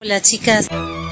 Hola chicas.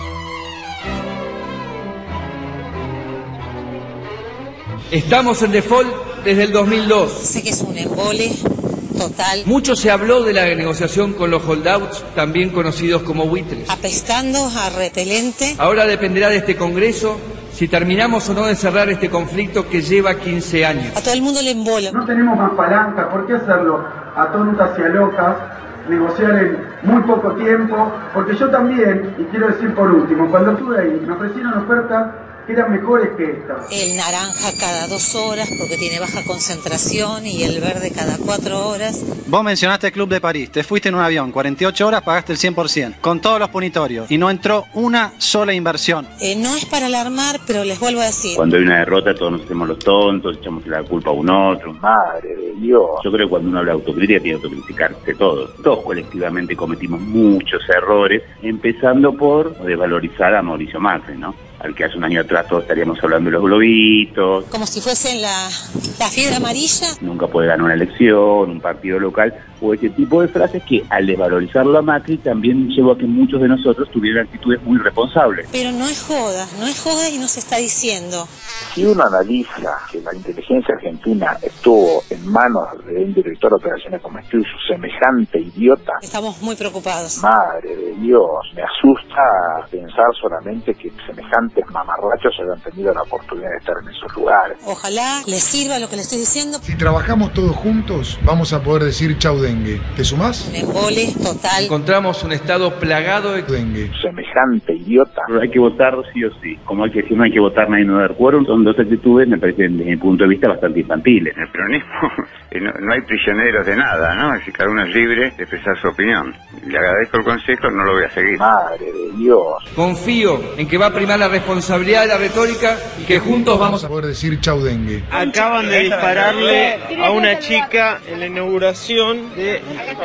Estamos en default desde el 2002. Sé que es un embole total. Mucho se habló de la negociación con los holdouts, también conocidos como buitres. Apestando a repelente. Ahora dependerá de este Congreso si terminamos o no de cerrar este conflicto que lleva 15 años. A todo el mundo le embola. No tenemos más palanca, ¿por qué hacerlo a tontas y a locas? Negociar en muy poco tiempo, porque yo también, y quiero decir por último, cuando estuve ahí me ofrecieron ofertas que eran mejores que esta. El naranja cada 2 horas porque tiene baja concentración y el verde cada 4 horas. Vos mencionaste el Club de París, te fuiste en un avión, 48 horas pagaste el 100%, con todos los punitorios, y no entró una sola inversión. No es para alarmar, pero les vuelvo a decir. Cuando hay una derrota todos nos hacemos los tontos, echamos la culpa a un otro. Madre de Dios. Yo creo que cuando uno habla de autocrítica tiene que autocriticarse todos. Todos colectivamente cometimos muchos errores, empezando por desvalorizar a Mauricio Macri, ¿no? Al que hace un año atrás todos estaríamos hablando de los globitos. Como si fuesen la fiebre amarilla. Nunca puede ganar una elección, un partido local, o ese tipo de frases que al desvalorizarlo a Macri también llevó a que muchos de nosotros tuvieran actitudes muy responsables. Pero no es joda y no se está diciendo. Si uno analiza que la inteligencia argentina estuvo en manos de un director de operaciones como Esquiu, semejante idiota. Estamos muy preocupados. Madre de Dios, me asusta pensar solamente que semejantes mamarrachos hayan tenido la oportunidad de estar en esos lugares. Ojalá les sirva lo que les estoy diciendo. Si trabajamos todos juntos, vamos a poder decir chau dengue. ¿Te sumás? Un embole total. Encontramos un estado plagado de Dengue. Semejante idiota. Pero hay que votar sí o sí. Como hay que decir no hay que votar, nadie no dar quórum. Son dos actitudes, me parecen desde mi punto de vista bastante infantiles. En el peronismo no hay prisioneros de nada, ¿no? Es decir, cada uno es libre de expresar su opinión. Le agradezco el consejo, no lo voy a seguir. Madre de Dios. Confío en que va a primar la responsabilidad de la retórica y que juntos vamos a poder decir chau dengue. Acaban de dispararle a una chica en la inauguración de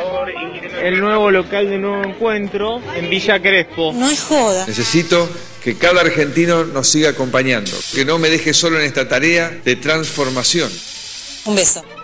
el nuevo local de Nuevo Encuentro en Villa Crespo. No es joda. Necesito que cada argentino nos siga acompañando, que no me deje solo en esta tarea de transformación. Un beso.